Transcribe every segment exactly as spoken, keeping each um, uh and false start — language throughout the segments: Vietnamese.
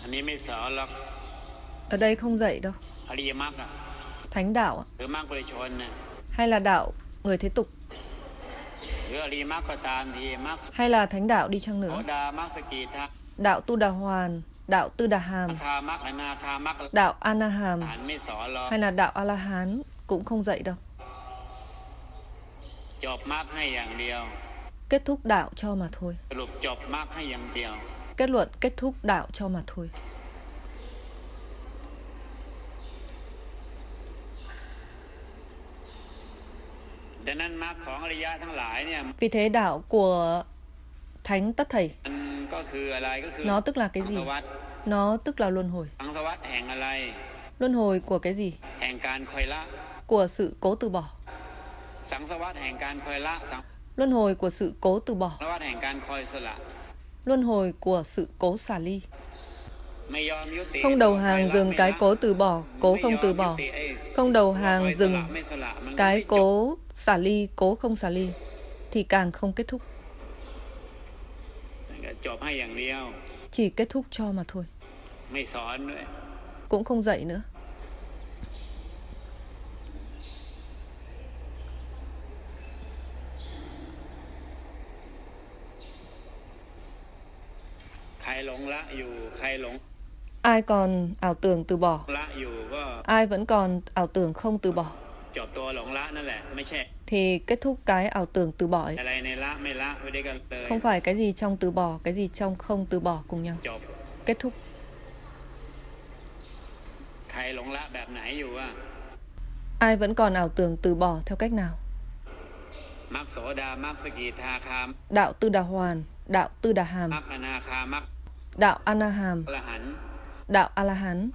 Ở đây không dạy đâu. Thánh đạo hay là đạo người thế tục, hay là thánh đạo đi chăng nữa, đạo Tu Đà Hoàn, đạo Tư Đà Hàm, đạo Anaham hay là đạo A-la-hán cũng không dạy đâu. Kết thúc đạo cho mà thôi. Kết luận kết thúc đạo cho mà thôi. Vì thế đạo của thánh tất thảy nó tức là cái gì? Nó tức là luân hồi. Luân hồi của cái gì? Của sự cố từ bỏ. Luân hồi của sự cố từ bỏ. Luân hồi của sự cố xả ly. Không đầu hàng dừng cái cố từ bỏ, cố không từ bỏ. Không đầu hàng dừng cái cố xả ly, cố không xả ly, thì càng không kết thúc. Chỉ kết thúc cho mà thôi. Cũng không dạy nữa. Ai còn ảo tưởng từ bỏ, ai vẫn còn ảo tưởng không từ bỏ, thì kết thúc cái ảo tưởng từ bỏ ấy. Không phải cái gì trong từ bỏ, cái gì trong không từ bỏ cùng nhau. Kết thúc. Ai vẫn còn ảo tưởng từ bỏ theo cách nào? Đạo Tư Đà Hoàn, đạo Tư Đà Hàm, đạo Anaham, đạo A-la-hán.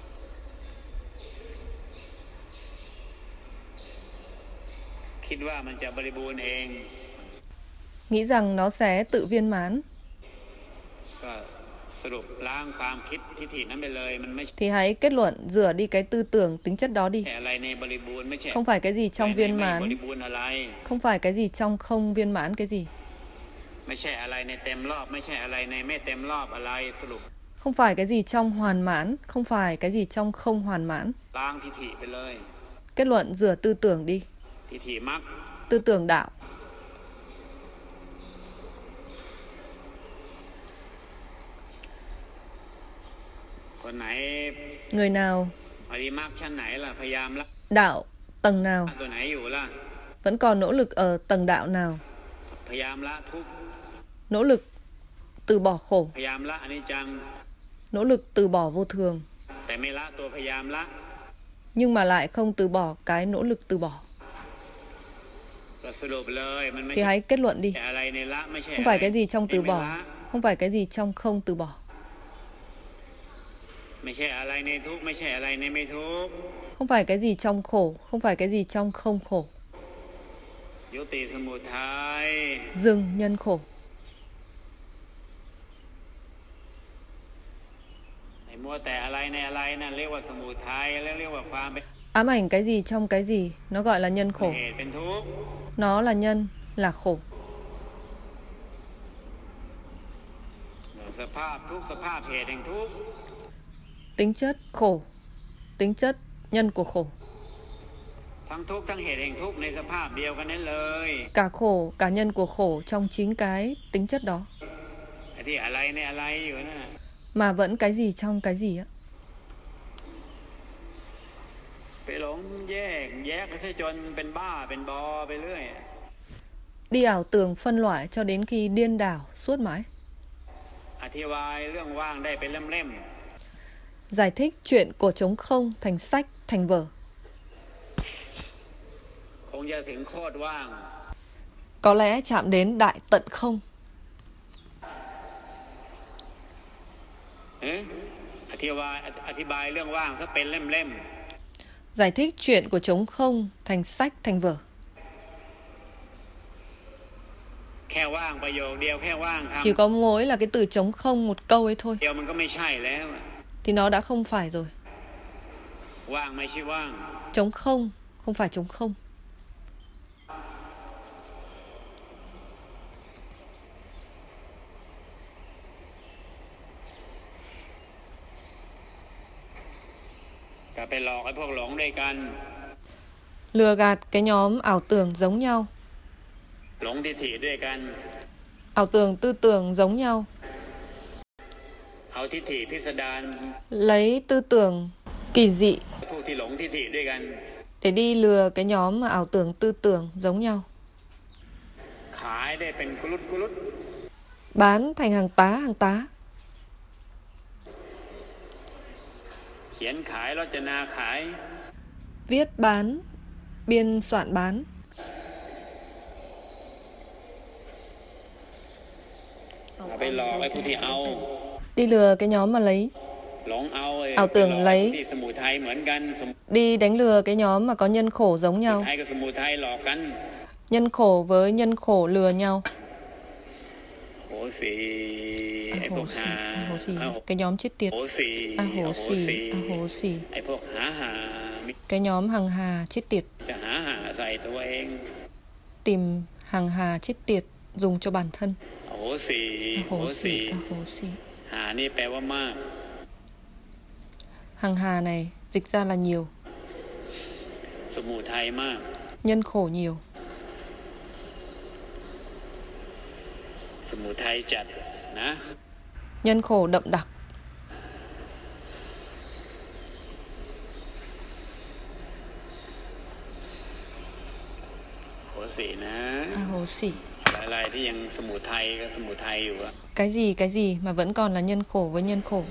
Nghĩ rằng nó sẽ tự viên mãn, thì hãy kết luận rửa đi cái tư tưởng tính chất đó đi. Không phải cái gì trong viên mãn, không phải cái gì trong không viên mãn cái gì. Không phải cái gì trong hoàn mãn, không phải cái gì trong không hoàn mãn. Kết luận rửa tư tưởng đi. Tư tưởng đạo. Người nào đạo tầng nào vẫn còn nỗ lực ở tầng đạo nào, nỗ lực từ bỏ khổ, nỗ lực từ bỏ vô thường, nhưng mà lại không từ bỏ cái nỗ lực từ bỏ, thì hãy kết luận đi. Không phải cái gì trong từ bỏ, không phải cái gì trong không từ bỏ. Không phải cái gì trong khổ, không phải cái gì trong không khổ. Dừng nhân khổ. Ám ảnh cái gì trong cái gì, nó gọi là nhân khổ. Nó là nhân, là khổ. Tính chất khổ, tính chất nhân của khổ. Cả khổ, cả nhân của khổ trong chính cái tính chất đó. Mà vẫn cái gì trong cái gì á. Đi ảo tưởng phân loại cho đến khi điên đảo suốt mãi. Giải thích chuyện của trống không thành sách, thành vở. Có lẽ chạm đến đại tận không. Giải thích chuyện của trống không thành sách, thành vở. Chỉ có mỗi là cái từ trống không một câu ấy thôi, thì nó đã không phải rồi. Trống không không phải trống không. Lừa gạt cái nhóm ảo tưởng giống nhau. Ảo tưởng tư tưởng giống nhau. Lấy tư tưởng kỳ dị để đi lừa cái nhóm mà ảo tưởng tư tưởng giống nhau. Bán thành hàng tá hàng tá. Viết bán, biên soạn bán. Đi lừa cái nhóm mà lấy. Ảo tưởng lấy. Đi đánh lừa cái nhóm mà có nhân khổ giống nhau. Nhân khổ với nhân khổ lừa nhau. À, hổ xì, à, hổ xì. Cái nhóm chết tiệt. À, hổ xì, à, hổ xì. Cái nhóm hằng hà chết tiệt. Tìm hằng hà chết tiệt dùng cho bản thân. À, hổ xì, à, hổ xì. Hằng hà này dịch ra là nhiều. Nhân khổ nhiều. Nhân khổ đậm đặc. À, hổ xỉ. Cái gì cái gì mà vẫn còn là nhân khổ với nhân khổ.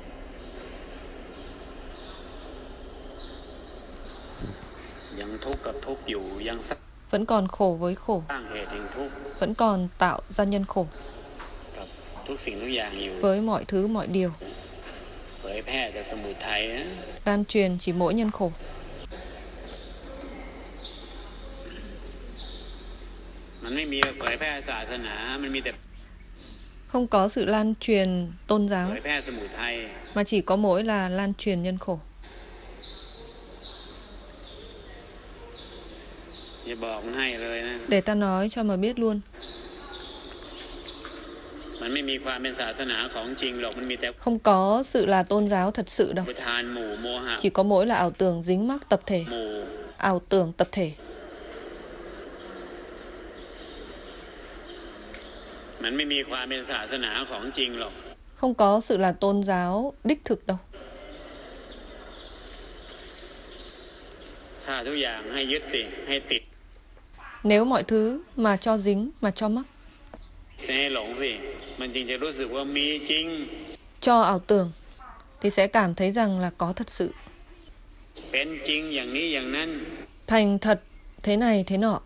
Vẫn còn khổ với khổ. Vẫn còn tạo ra nhân khổ. Với mọi thứ mọi điều. Lan truyền chỉ mỗi nhân khổ. Không có sự lan truyền tôn giáo, mà chỉ có mỗi là lan truyền nhân khổ. Để ta nói cho mà biết luôn. Không có sự là tôn giáo thật sự đâu. Chỉ có mỗi là ảo tưởng dính mắc tập thể. Ảo tưởng tập thể. Không có sự là tôn giáo đích thực đâu. Nếu mọi thứ mà cho dính, mà cho mắc, cho ảo tưởng, thì sẽ cảm thấy rằng là có thật sự. Thành thật thế này thế nọ.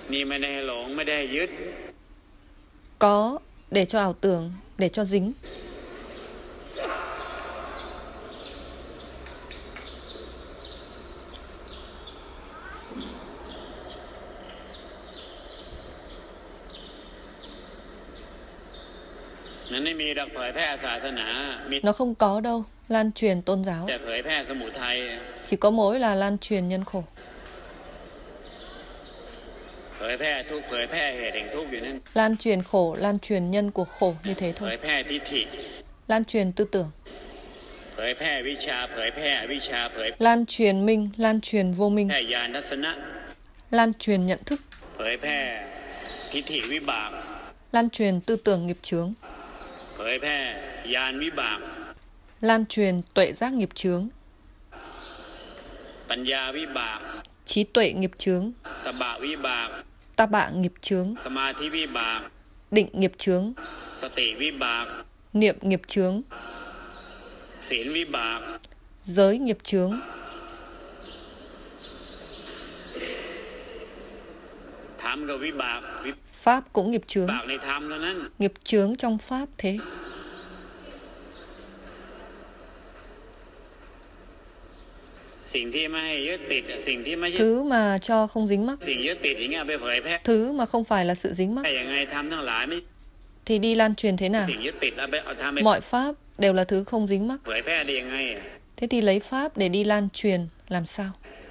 Có để cho ảo tưởng, để cho dính. Nó không có đâu, lan truyền tôn giáo. Chỉ có mỗi là lan truyền nhân khổ. Lan truyền khổ, lan truyền nhân của khổ như thế thôi. Lan truyền tư tưởng. Lan truyền minh, lan truyền vô minh. Lan truyền nhận thức. Lan truyền tư tưởng nghiệp chướng. Lan truyền tuệ giác nghiệp chướng. Trí tuệ nghiệp chướng. Ta bạ nghiệp chướng. Định nghiệp chướng. Niệm nghiệp chướng. Giới nghiệp chướng. Pháp cũng nghiệp chướng. Nghiệp chướng trong Pháp thế. Thứ mà cho không dính mắc. Thứ mà không phải là sự dính mắc. Thì đi lan truyền thế nào? Mọi Pháp đều là thứ không dính mắc. Thế thì lấy Pháp để đi lan truyền làm sao?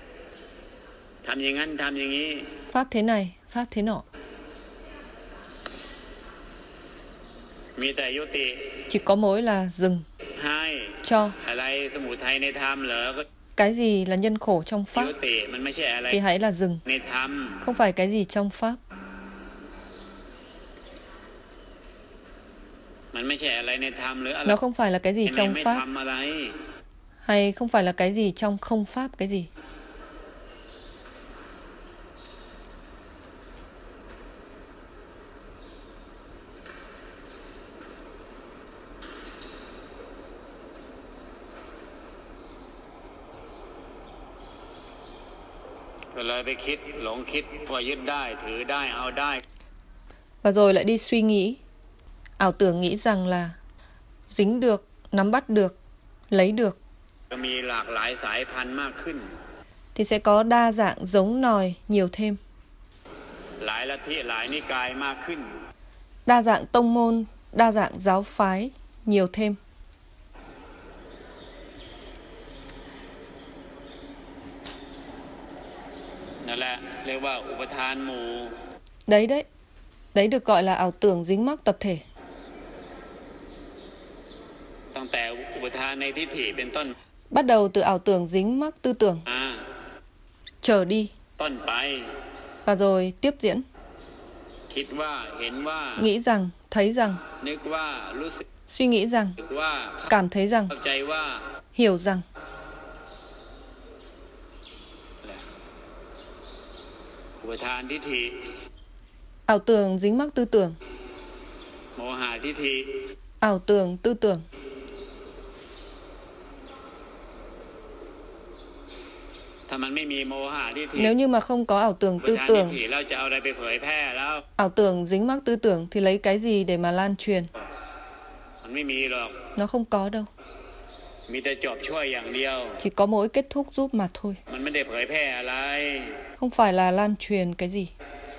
Pháp thế này, Pháp thế nọ. Chỉ có mỗi là dừng. Cho. cái gì là nhân khổ trong Pháp thì hãy là dừng. Không phải cái gì trong Pháp. Nó không phải là cái gì trong Pháp, hay không phải là cái gì trong không Pháp cái gì. Và rồi lại đi suy nghĩ, ảo tưởng nghĩ rằng là dính được, nắm bắt được, lấy được, thì sẽ có đa dạng giống nòi nhiều thêm, đa dạng tông môn, đa dạng giáo phái nhiều thêm. Đấy đấy, đấy được gọi là ảo tưởng dính mắc tập thể. Bắt đầu từ ảo tưởng dính mắc tư tưởng trở đi, và rồi tiếp diễn. Nghĩ rằng, thấy rằng, suy nghĩ rằng, cảm thấy rằng, hiểu rằng. Ảo tưởng dính mắc tư tưởng, ảo tưởng tư tưởng. Nếu như mà không có ảo tưởng tư tưởng, ảo tưởng dính mắc tư tưởng thì lấy cái gì để mà lan truyền? Nó không có đâu. Chỉ có mỗi kết thúc giúp mà thôi. Không phải là lan truyền cái gì.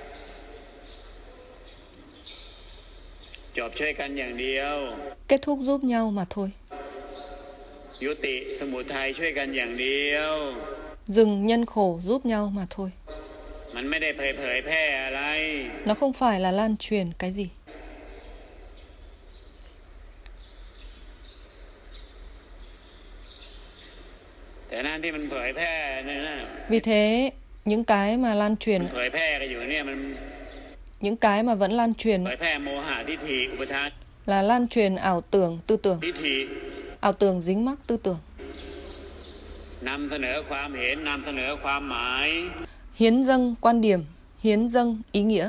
Kết thúc giúp nhau mà thôi. Dừng nhân khổ giúp nhau mà thôi. Nó không phải là lan truyền cái gì. Vì thế, những cái mà lan truyền, những cái mà vẫn lan truyền là lan truyền ảo tưởng tư tưởng, ảo tưởng dính mắc tư tưởng. Hiến dâng quan điểm, hiến dâng ý nghĩa.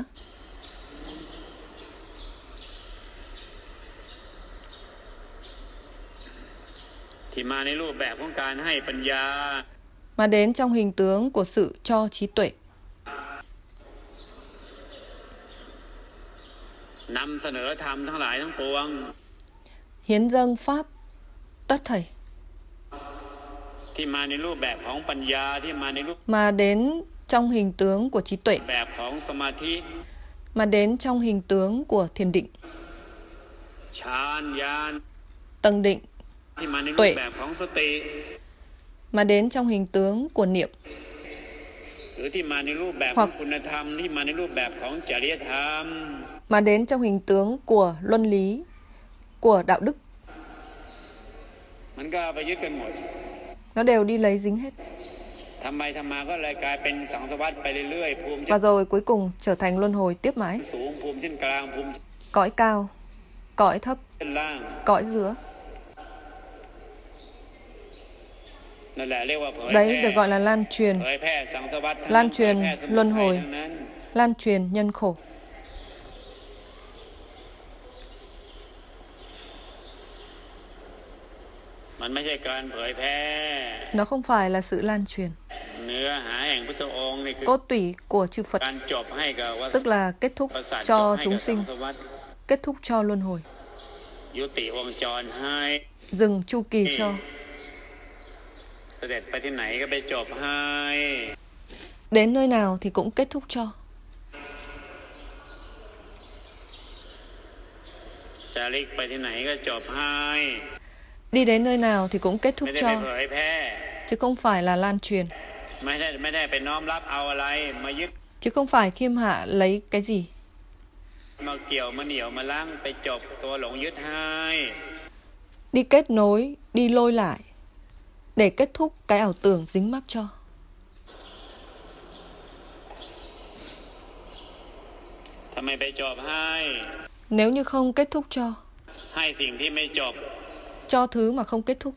Mà đến trong hình tướng của sự cho trí tuệ. Hiến dâng pháp tất thảy. Mà đến trong hình tướng của trí tuệ. Mà đến trong hình tướng của thiền định. Tầng định, tuệ. Mà đến trong hình tướng của niệm. Hoặc mà đến trong hình tướng của luân lý, của đạo đức. Nó đều đi lấy dính hết. Và rồi cuối cùng trở thành luân hồi tiếp mãi. Cõi cao, cõi thấp, cõi giữa. Đấy được gọi là lan truyền. Lan truyền luân hồi, lan truyền nhân khổ. Nó không phải là sự lan truyền. Cốt tủy của chư Phật, tức là kết thúc cho chúng sinh, kết thúc cho luân hồi, dừng chu kỳ cho. Đến nơi nào thì cũng kết thúc cho. Đi đến nơi nào thì cũng kết thúc cho, chứ không phải là lan truyền. Chứ không phải khiêm hạ lấy cái gì. Đi kết nối, đi lôi lại, để kết thúc cái ảo tưởng dính mắc cho. Nếu như không kết thúc cho, cho thứ mà không kết thúc,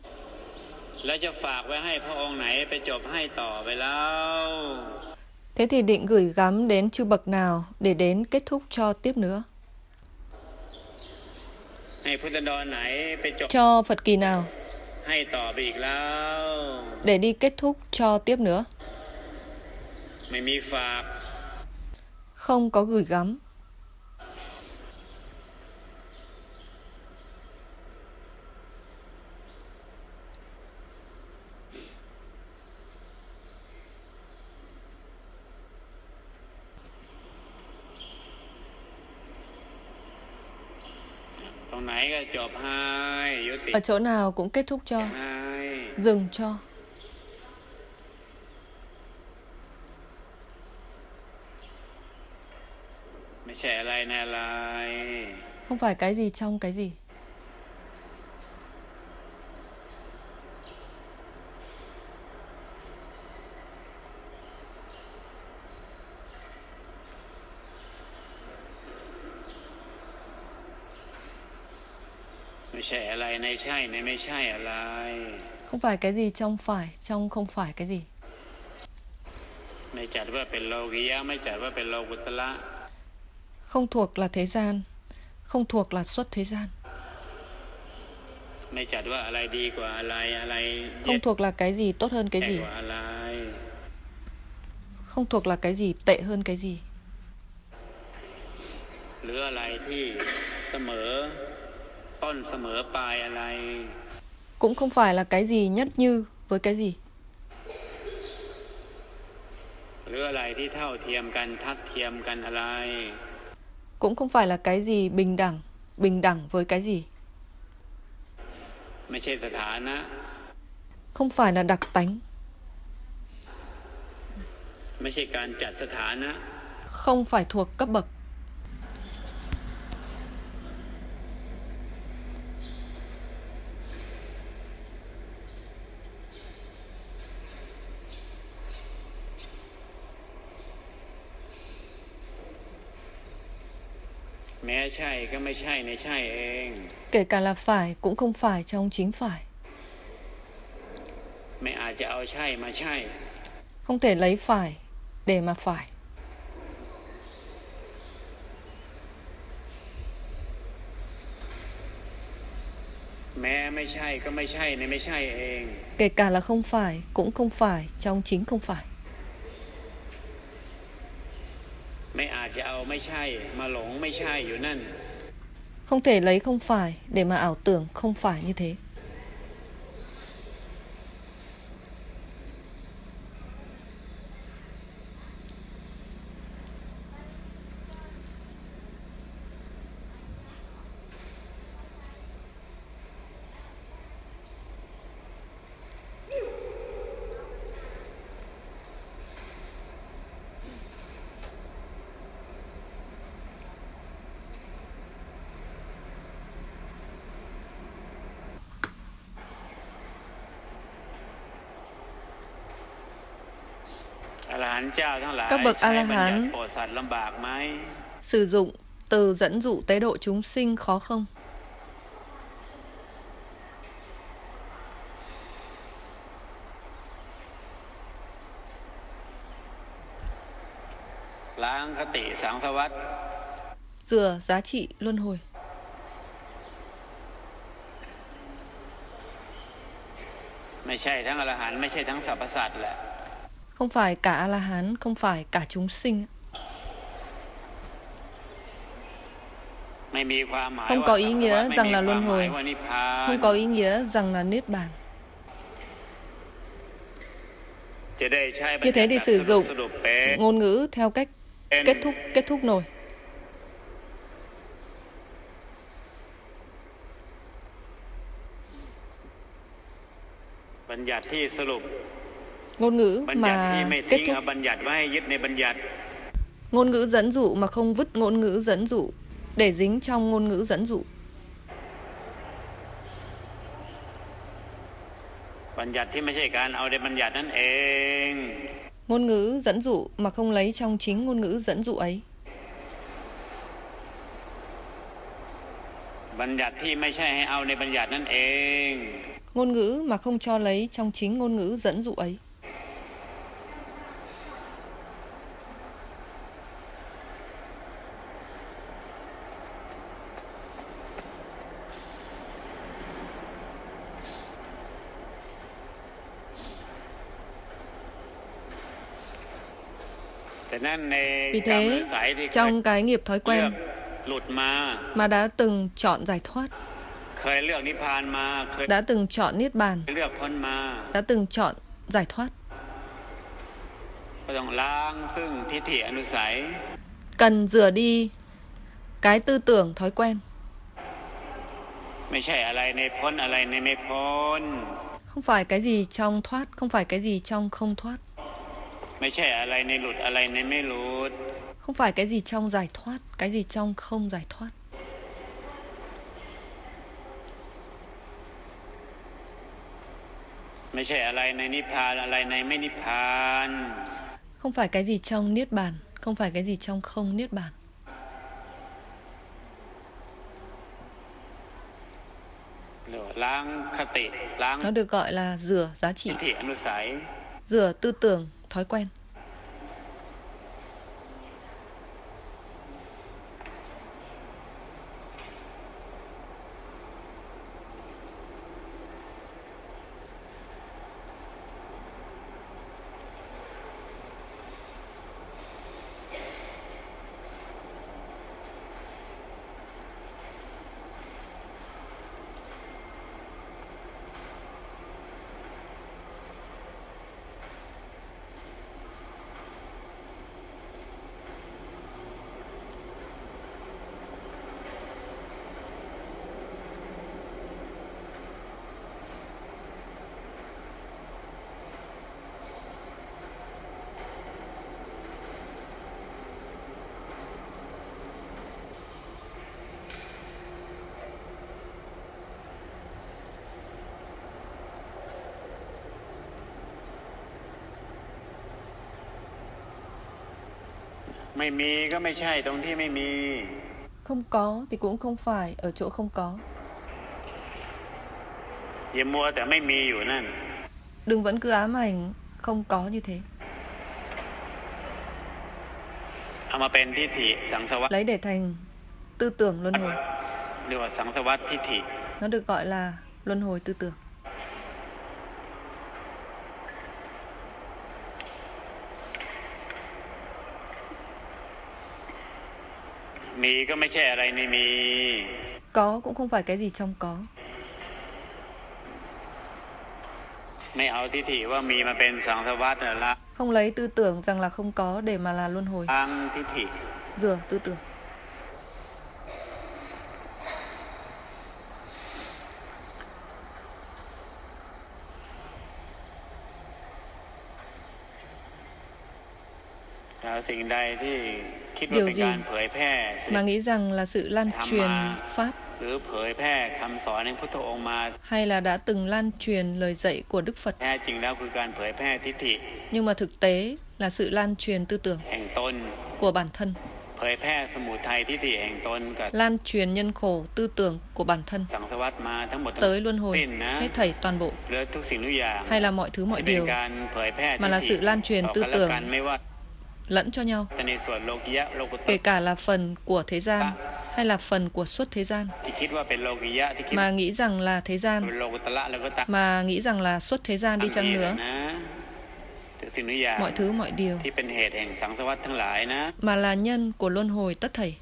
thế thì định gửi gắm đến chư bậc nào để đến kết thúc cho tiếp nữa? Cho Phật kỳ nào để đi kết thúc cho tiếp nữa? Không có gửi gắm. Ở chỗ nào cũng kết thúc cho, dừng cho. Không phải cái gì trong cái gì. Không phải cái gì trong phải, trong không phải cái gì. Không thuộc là thế gian, không thuộc là xuất thế gian. Không thuộc là cái gì tốt hơn cái gì. Không thuộc là cái gì tệ hơn cái gì. Cũng không phải là cái gì nhất như với cái gì. Cũng không phải là cái gì bình đẳng, bình đẳng với cái gì. Không phải là đặc tánh. Không phải thuộc cấp bậc. Kể cả là phải cũng không phải trong chính phải. Không thể lấy phải để mà phải. Kể cả là không phải cũng không phải trong chính không phải. Không thể lấy không phải để mà ảo tưởng không phải như thế. Các bậc A-la-hán sử dụng từ dẫn dụ tế độ chúng sinh khó không? Rửa giá trị luân hồi. Không phải cả A-la-hán, không phải cả chúng sinh. Không có ý nghĩa rằng là luân hồi, không có ý nghĩa rằng là niết bàn. Như thế thì sử dụng ngôn ngữ theo cách kết thúc, kết thúc nổi. Ngôn ngữ mà kết thúc. Ngôn ngữ dẫn dụ mà không vứt ngôn ngữ dẫn dụ để dính trong ngôn ngữ dẫn dụ. Ngôn ngữ dẫn dụ mà không lấy trong chính ngôn ngữ dẫn dụ ấy. Ngôn ngữ mà không cho lấy trong chính ngôn ngữ dẫn dụ ấy. Vì thế, trong cái nghiệp thói quen mà đã từng chọn giải thoát, đã từng chọn niết bàn, đã từng chọn giải thoát, cần rửa đi cái tư tưởng thói quen. Không phải cái gì trong thoát, không phải cái gì trong không thoát. Không phải cái gì trong giải thoát, cái gì trong không giải thoát. Không phải cái gì trong niết bàn, không phải cái gì trong không niết bàn. Nó được gọi là rửa giá trị, rửa tư tưởng thói quen. Không có thì cũng không phải ở chỗ không có. Đừng vẫn cứ ám ảnh không có như thế. Lấy để thành tư tưởng luân hồi. Nó được gọi là luân hồi tư tưởng. Có cũng không phải cái gì trong có. Không lấy tư tưởng rằng là không có để mà là luân hồi. Rửa tư tưởng. Điều gì mà nghĩ rằng là sự lan truyền Pháp, hay là đã từng lan truyền lời dạy của Đức Phật, nhưng mà thực tế là sự lan truyền tư tưởng của bản thân, lan truyền nhân khổ tư tưởng của bản thân tới luân hồi hết thảy toàn bộ, hay là mọi thứ mọi điều, mà là sự lan truyền tư tưởng lẫn cho nhau, kể cả là phần của thế gian hay là phần của xuất thế gian, mà nghĩ rằng là thế gian, mà nghĩ rằng là xuất thế gian đi chăng nữa, mọi thứ mọi điều mà là nhân của luân hồi tất thảy.